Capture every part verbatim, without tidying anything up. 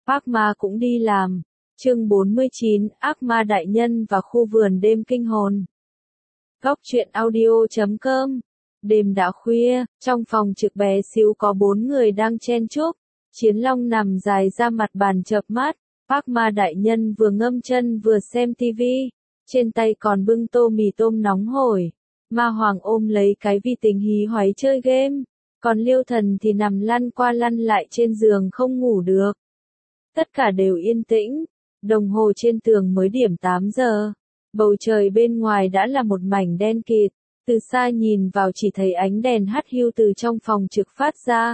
Ác ma cũng đi làm. Chương bốn mươi chín, Ác ma đại nhân và khu vườn đêm kinh hồn. Góc truyện audio chấm com. Đêm đã khuya, trong phòng trực bé xíu có bốn người đang chen chúc. Chiến Long nằm dài ra mặt bàn chợp mắt. Ác ma đại nhân vừa ngâm chân vừa xem tivi. Trên tay còn bưng tô mì tôm nóng hổi. Ma Hoàng ôm lấy cái vi tính hí hoáy chơi game. Còn Liêu Thần thì nằm lăn qua lăn lại trên giường không ngủ được. Tất cả đều yên tĩnh. Đồng hồ trên tường mới điểm tám giờ. Bầu trời bên ngoài đã là một mảnh đen kịt. Từ xa nhìn vào chỉ thấy ánh đèn hắt hiu từ trong phòng trực phát ra.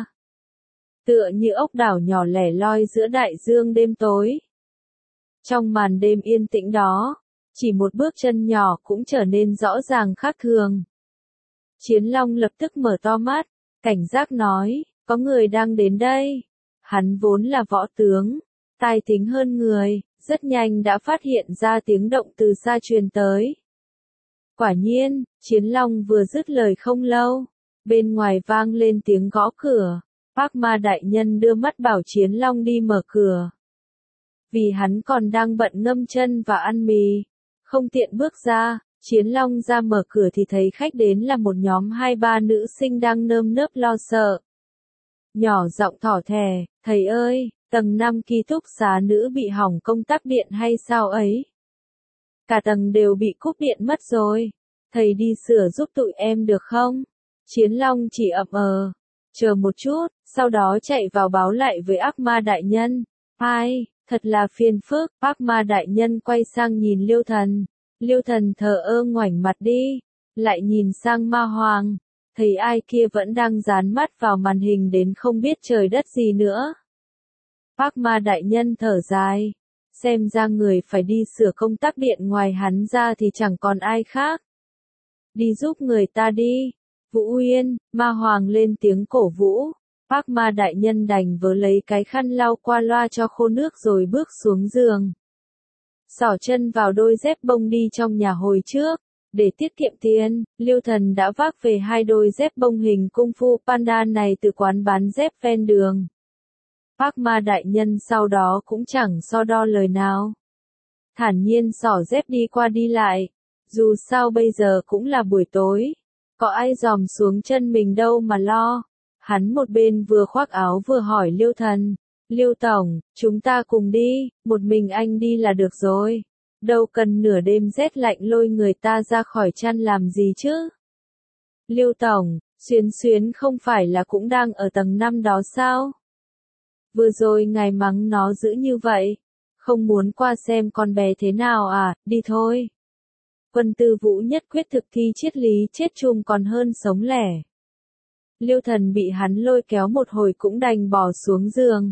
Tựa như ốc đảo nhỏ lẻ loi giữa đại dương đêm tối. Trong màn đêm yên tĩnh đó, chỉ một bước chân nhỏ cũng trở nên rõ ràng khác thường. Chiến Long lập tức mở to mắt, cảnh giác nói, có người đang đến đây. Hắn vốn là võ tướng, tài tính hơn người, rất nhanh đã phát hiện ra tiếng động từ xa truyền tới. Quả nhiên, Chiến Long vừa dứt lời không lâu, bên ngoài vang lên tiếng gõ cửa. Ác ma đại nhân đưa mắt bảo Chiến Long đi mở cửa. Vì hắn còn đang bận ngâm chân và ăn mì, không tiện bước ra. Chiến Long ra mở cửa thì thấy khách đến là một nhóm hai ba nữ sinh đang nơm nớp lo sợ. Nhỏ giọng thỏ thẻ, thầy ơi, tầng năm ký túc xá nữ bị hỏng công tắc điện hay sao ấy? Cả tầng đều bị cúp điện mất rồi. Thầy đi sửa giúp tụi em được không? Chiến Long chỉ ậm ờ, chờ một chút, sau đó chạy vào báo lại với ác ma đại nhân. Ai, thật là phiền phức. Ác ma đại nhân quay sang nhìn Liêu Thần. Liêu Thần thờ ơ ngoảnh mặt đi, lại nhìn sang Ma Hoàng, thấy ai kia vẫn đang dán mắt vào màn hình đến không biết trời đất gì nữa. Ác ma đại nhân thở dài, xem ra người phải đi sửa công tắc điện ngoài hắn ra thì chẳng còn ai khác. Đi giúp người ta đi. Vũ Uyên, Ma Hoàng lên tiếng cổ vũ. Ác ma đại nhân đành vớ lấy cái khăn lau qua loa cho khô nước rồi bước xuống giường. Xỏ chân vào đôi dép bông đi trong nhà hồi trước. Để tiết kiệm tiền, Liêu Thần đã vác về hai đôi dép bông hình Kung Fu Panda này từ quán bán dép ven đường. Ác ma đại nhân sau đó cũng chẳng so đo lời nào. Thản nhiên xỏ dép đi qua đi lại. Dù sao bây giờ cũng là buổi tối. Có ai dòm xuống chân mình đâu mà lo. Hắn một bên vừa khoác áo vừa hỏi Liêu Thần. Liêu Tổng, chúng ta cùng đi, một mình anh đi là được rồi. Đâu cần nửa đêm rét lạnh lôi người ta ra khỏi chăn làm gì chứ. Liêu Tổng, Xuyến Xuyến không phải là cũng đang ở tầng năm đó sao? Vừa rồi ngài mắng nó dữ như vậy. Không muốn qua xem con bé thế nào à, đi thôi. Quân Tư Vũ nhất quyết thực thi triết lý chết chung còn hơn sống lẻ. Liêu Thần bị hắn lôi kéo một hồi cũng đành bỏ xuống giường.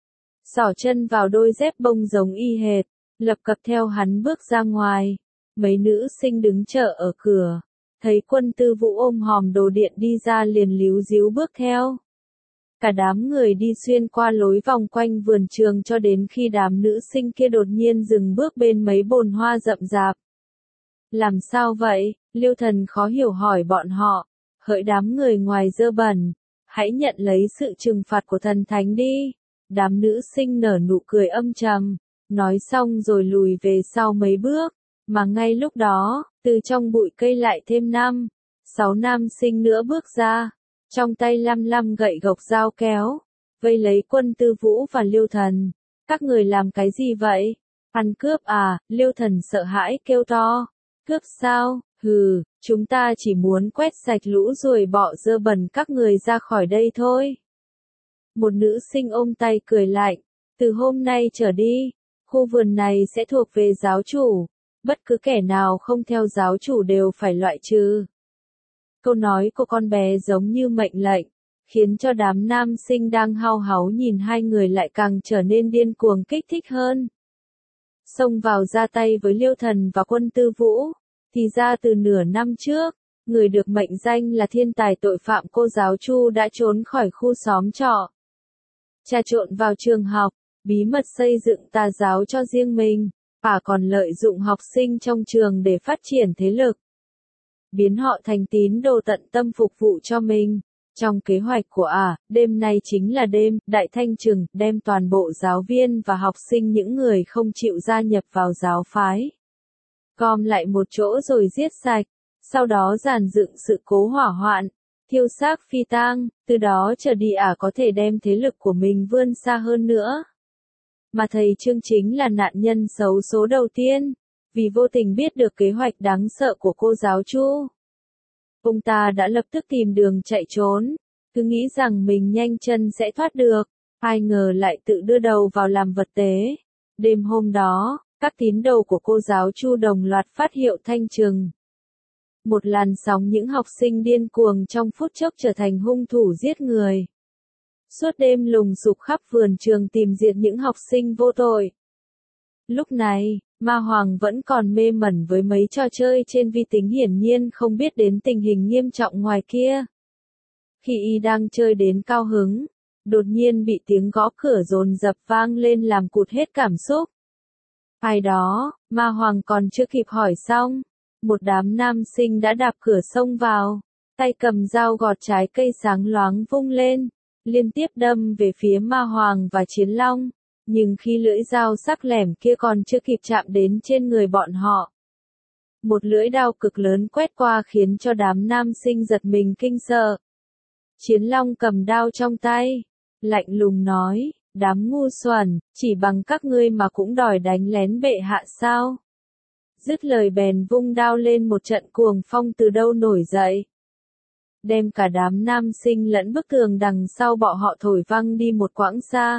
Xỏ chân vào đôi dép bông giống y hệt, lập cập theo hắn bước ra ngoài. Mấy nữ sinh đứng chờ ở cửa, thấy Quân Tư Vũ ôm hòm đồ điện đi ra liền líu díu bước theo. Cả đám người đi xuyên qua lối vòng quanh vườn trường cho đến khi đám nữ sinh kia đột nhiên dừng bước bên mấy bồn hoa rậm rạp. Làm sao vậy? Liêu Thần khó hiểu hỏi bọn họ. Hỡi đám người ngoài dơ bẩn, hãy nhận lấy sự trừng phạt của thần thánh đi. Đám nữ sinh nở nụ cười âm trầm, nói xong rồi lùi về sau mấy bước, mà ngay lúc đó, từ trong bụi cây lại thêm năm, sáu nam sinh nữa bước ra, trong tay lăm lăm gậy gộc dao kéo, vây lấy Quân Tư Vũ và Liêu Thần. Các người làm cái gì vậy? Ăn cướp à? Liêu Thần sợ hãi kêu to. Cướp sao? Hừ, chúng ta chỉ muốn quét sạch lũ ruồi bọ dơ bẩn các người ra khỏi đây thôi. Một nữ sinh ôm tay cười lạnh, từ hôm nay trở đi, khu vườn này sẽ thuộc về giáo chủ, bất cứ kẻ nào không theo giáo chủ đều phải loại trừ. Câu nói của con bé giống như mệnh lệnh, khiến cho đám nam sinh đang hao háu nhìn hai người lại càng trở nên điên cuồng kích thích hơn. Xông vào ra tay với Liêu Thần và Quân Tư Vũ, thì ra từ nửa năm trước, người được mệnh danh là thiên tài tội phạm cô giáo Chu đã trốn khỏi khu xóm trọ. Trà trộn vào trường học, bí mật xây dựng tà giáo cho riêng mình, và còn lợi dụng học sinh trong trường để phát triển thế lực. Biến họ thành tín đồ tận tâm phục vụ cho mình. Trong kế hoạch của ả, à, đêm nay chính là đêm, Đại Thanh Trừng, đem toàn bộ giáo viên và học sinh những người không chịu gia nhập vào giáo phái. Gom lại một chỗ rồi giết sạch, sau đó giàn dựng sự cố hỏa hoạn, thiêu xác phi tang, từ đó trở đi ả à có thể đem thế lực của mình vươn xa hơn nữa. Mà thầy Trương chính là nạn nhân xấu số đầu tiên, vì vô tình biết được kế hoạch đáng sợ của cô giáo Chu. Ông ta đã lập tức tìm đường chạy trốn, cứ nghĩ rằng mình nhanh chân sẽ thoát được, ai ngờ lại tự đưa đầu vào làm vật tế. Đêm hôm đó, các tín đồ của cô giáo Chu đồng loạt phát hiệu Thanh Trừng. Một làn sóng những học sinh điên cuồng trong phút chốc trở thành hung thủ giết người. Suốt đêm lùng sục khắp vườn trường tìm diệt những học sinh vô tội. Lúc này, Ma Hoàng vẫn còn mê mẩn với mấy trò chơi trên vi tính, hiển nhiên không biết đến tình hình nghiêm trọng ngoài kia. Khi y đang chơi đến cao hứng, đột nhiên bị tiếng gõ cửa dồn dập vang lên làm cụt hết cảm xúc. Ai đó, Ma Hoàng còn chưa kịp hỏi xong, một đám nam sinh đã đạp cửa xông vào, tay cầm dao gọt trái cây sáng loáng vung lên, liên tiếp đâm về phía Ma Hoàng và Chiến Long. Nhưng khi lưỡi dao sắc lẻm kia còn chưa kịp chạm đến trên người bọn họ, một lưỡi đao cực lớn quét qua khiến cho đám nam sinh giật mình kinh sợ. Chiến Long cầm đao trong tay, lạnh lùng nói, đám ngu xuẩn, chỉ bằng các ngươi mà cũng đòi đánh lén bệ hạ sao? Dứt lời bèn vung đao lên, một trận cuồng phong từ đâu nổi dậy, đem cả đám nam sinh lẫn bức tường đằng sau bọn họ thổi văng đi một quãng xa.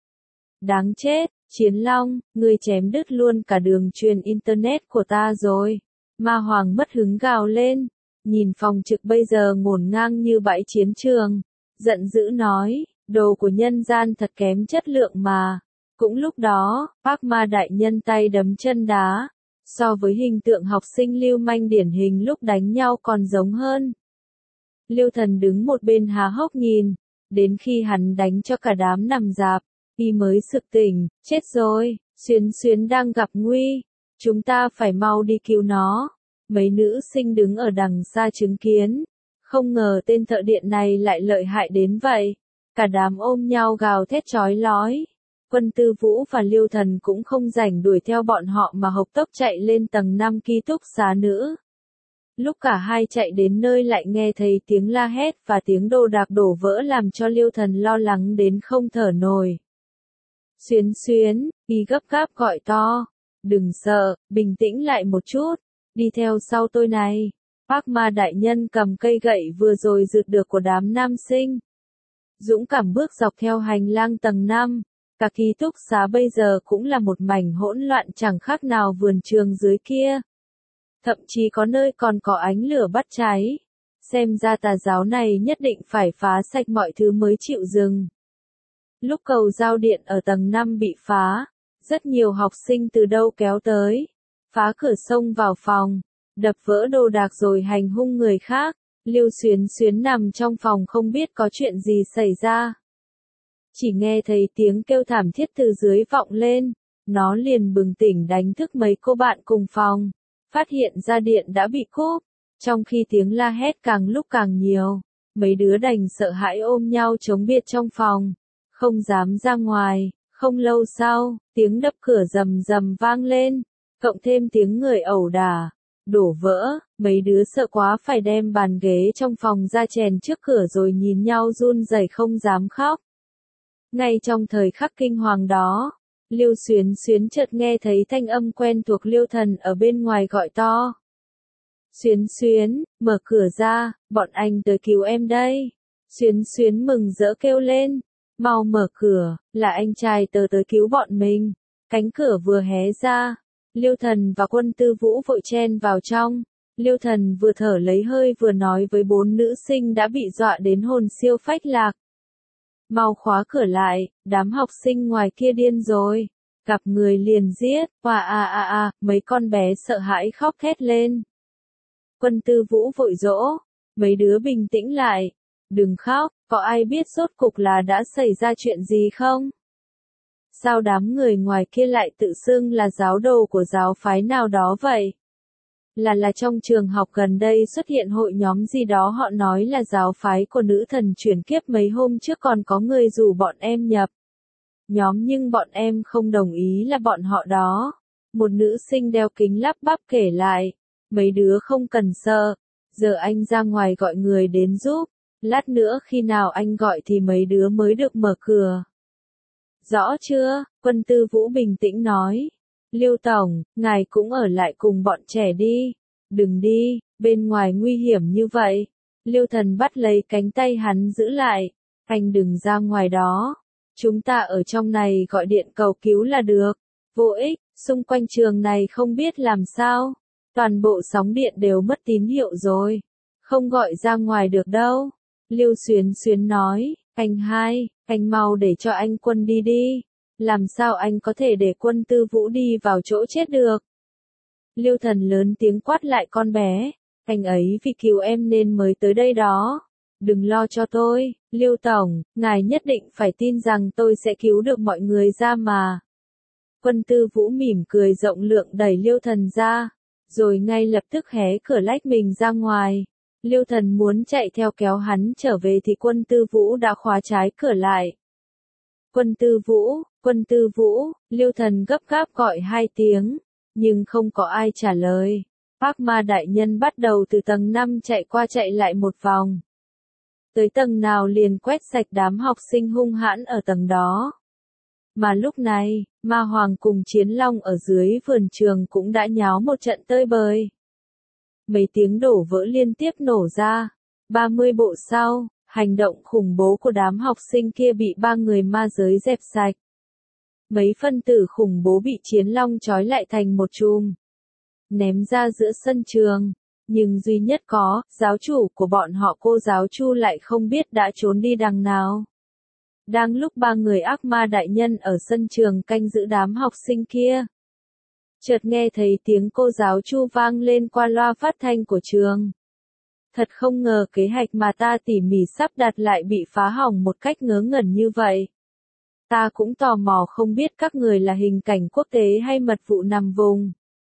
Đáng chết, Chiến Long, ngươi chém đứt luôn cả đường truyền internet của ta rồi. Ma Hoàng mất hứng gào lên, nhìn phòng trực bây giờ ngổn ngang như bãi chiến trường, giận dữ nói, đồ của nhân gian thật kém chất lượng mà. Cũng lúc đó, Ác Ma đại nhân tay đấm chân đá, so với hình tượng học sinh lưu manh điển hình lúc đánh nhau còn giống hơn. Liêu Thần đứng một bên há hốc nhìn, đến khi hắn đánh cho cả đám nằm rạp, y mới sực tỉnh, chết rồi, Xuyến Xuyến đang gặp nguy, chúng ta phải mau đi cứu nó. Mấy nữ sinh đứng ở đằng xa chứng kiến, không ngờ tên thợ điện này lại lợi hại đến vậy, cả đám ôm nhau gào thét chói lói. Quân Tư Vũ và Liêu Thần cũng không rảnh đuổi theo bọn họ mà hộc tốc chạy lên tầng năm ký túc xá nữ. Lúc cả hai chạy đến nơi lại nghe thấy tiếng la hét và tiếng đồ đạc đổ vỡ làm cho Liêu Thần lo lắng đến không thở nổi. Xuyến Xuyến, y gấp gáp gọi to, đừng sợ, bình tĩnh lại một chút, đi theo sau tôi này. Ác Ma đại nhân cầm cây gậy vừa rồi rượt được của đám nam sinh, dũng cảm bước dọc theo hành lang tầng năm. Cả ký túc xá bây giờ cũng là một mảnh hỗn loạn chẳng khác nào vườn trường dưới kia. Thậm chí có nơi còn có ánh lửa bắt cháy. Xem ra tà giáo này nhất định phải phá sạch mọi thứ mới chịu dừng. Lúc cầu giao điện ở tầng năm bị phá, rất nhiều học sinh từ đâu kéo tới, phá cửa xông vào phòng, đập vỡ đồ đạc rồi hành hung người khác. Liêu Xuyến Xuyến nằm trong phòng không biết có chuyện gì xảy ra. Chỉ nghe thấy tiếng kêu thảm thiết từ dưới vọng lên, nó liền bừng tỉnh đánh thức mấy cô bạn cùng phòng, phát hiện ra điện đã bị cúp, trong khi tiếng la hét càng lúc càng nhiều, mấy đứa đành sợ hãi ôm nhau chống biệt trong phòng, không dám ra ngoài. Không lâu sau, tiếng đập cửa rầm rầm vang lên, cộng thêm tiếng người ẩu đả, đổ vỡ, mấy đứa sợ quá phải đem bàn ghế trong phòng ra chèn trước cửa rồi nhìn nhau run rẩy không dám khóc. Ngay trong thời khắc kinh hoàng đó, Liêu Xuyến Xuyến chợt nghe thấy thanh âm quen thuộc Liêu Thần ở bên ngoài gọi to. Xuyến Xuyến, mở cửa ra, bọn anh tới cứu em đây. Xuyến Xuyến mừng rỡ kêu lên, mau mở cửa, là anh trai tớ tới cứu bọn mình. Cánh cửa vừa hé ra, Liêu Thần và Quân Tư Vũ vội chen vào trong. Liêu Thần vừa thở lấy hơi vừa nói với bốn nữ sinh đã bị dọa đến hồn siêu phách lạc. Mau khóa cửa lại, đám học sinh ngoài kia điên rồi, gặp người liền giết, và à à à, mấy con bé sợ hãi khóc thét lên. Quân Tư Vũ vội dỗ, mấy đứa bình tĩnh lại, đừng khóc, có ai biết rốt cục là đã xảy ra chuyện gì không? Sao đám người ngoài kia lại tự xưng là giáo đồ của giáo phái nào đó vậy? Là là trong trường học gần đây xuất hiện hội nhóm gì đó họ nói là giáo phái của nữ thần chuyển kiếp mấy hôm trước còn có người rủ bọn em nhập nhóm nhưng bọn em không đồng ý là bọn họ đó. Một nữ sinh đeo kính lắp bắp kể lại, mấy đứa không cần sợ, giờ anh ra ngoài gọi người đến giúp, lát nữa khi nào anh gọi thì mấy đứa mới được mở cửa. Rõ chưa? Quân Tư Vũ bình tĩnh nói. Liêu Tổng, ngài cũng ở lại cùng bọn trẻ đi. Đừng đi, bên ngoài nguy hiểm như vậy. Liêu Thần bắt lấy cánh tay hắn giữ lại. Anh đừng ra ngoài đó. Chúng ta ở trong này gọi điện cầu cứu là được. Vô ích, xung quanh trường này không biết làm sao. Toàn bộ sóng điện đều mất tín hiệu rồi. Không gọi ra ngoài được đâu. Liêu Xuyến Xuyến nói, anh hai, anh mau để cho anh Quân đi đi. Làm sao anh có thể để Quân Tư Vũ đi vào chỗ chết được? Liêu Thần lớn tiếng quát lại con bé, anh ấy vì cứu em nên mới tới đây đó. Đừng lo cho tôi, Liêu Tổng, ngài nhất định phải tin rằng tôi sẽ cứu được mọi người ra mà. Quân Tư Vũ mỉm cười rộng lượng đẩy Liêu Thần ra, rồi ngay lập tức hé cửa lách mình ra ngoài. Liêu Thần muốn chạy theo kéo hắn trở về thì Quân Tư Vũ đã khóa trái cửa lại. Quân Tư Vũ, Quân Tư Vũ, Liêu Thần gấp gáp gọi hai tiếng, nhưng không có ai trả lời. Ác ma đại nhân bắt đầu từ tầng năm chạy qua chạy lại một vòng. Tới tầng nào liền quét sạch đám học sinh hung hãn ở tầng đó. Mà lúc này, Ma Hoàng cùng Chiến Long ở dưới vườn trường cũng đã nháo một trận tơi bời. Mấy tiếng đổ vỡ liên tiếp nổ ra. ba mươi bộ sau, hành động khủng bố của đám học sinh kia bị ba người ma giới dẹp sạch. Mấy phân tử khủng bố bị Chiến Long trói lại thành một chùm, ném ra giữa sân trường. Nhưng duy nhất có, giáo chủ của bọn họ cô giáo Chu lại không biết đã trốn đi đằng nào. Đang lúc ba người ác ma đại nhân ở sân trường canh giữ đám học sinh kia, chợt nghe thấy tiếng cô giáo Chu vang lên qua loa phát thanh của trường. Thật không ngờ kế hoạch mà ta tỉ mỉ sắp đặt lại bị phá hỏng một cách ngớ ngẩn như vậy. Ta cũng tò mò không biết các người là hình cảnh quốc tế hay mật vụ nằm vùng.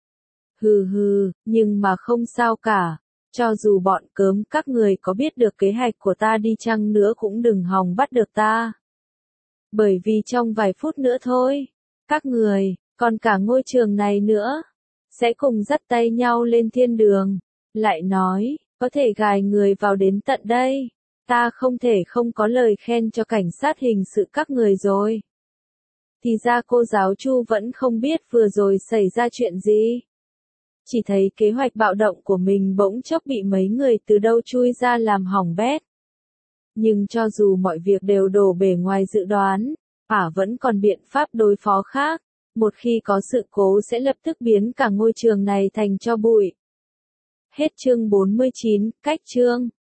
Hừ hừ, nhưng mà không sao cả. Cho dù bọn cớm các người có biết được kế hoạch của ta đi chăng nữa cũng đừng hòng bắt được ta. Bởi vì trong vài phút nữa thôi, các người, còn cả ngôi trường này nữa, sẽ cùng dắt tay nhau lên thiên đường. Lại nói, có thể gài người vào đến tận đây. Ta không thể không có lời khen cho cảnh sát hình sự các người rồi. Thì ra cô giáo Chu vẫn không biết vừa rồi xảy ra chuyện gì. Chỉ thấy kế hoạch bạo động của mình bỗng chốc bị mấy người từ đâu chui ra làm hỏng bét. Nhưng cho dù mọi việc đều đổ bể ngoài dự đoán, ả vẫn còn biện pháp đối phó khác. Một khi có sự cố sẽ lập tức biến cả ngôi trường này thành tro bụi. Hết chương bốn mươi chín, cách chương.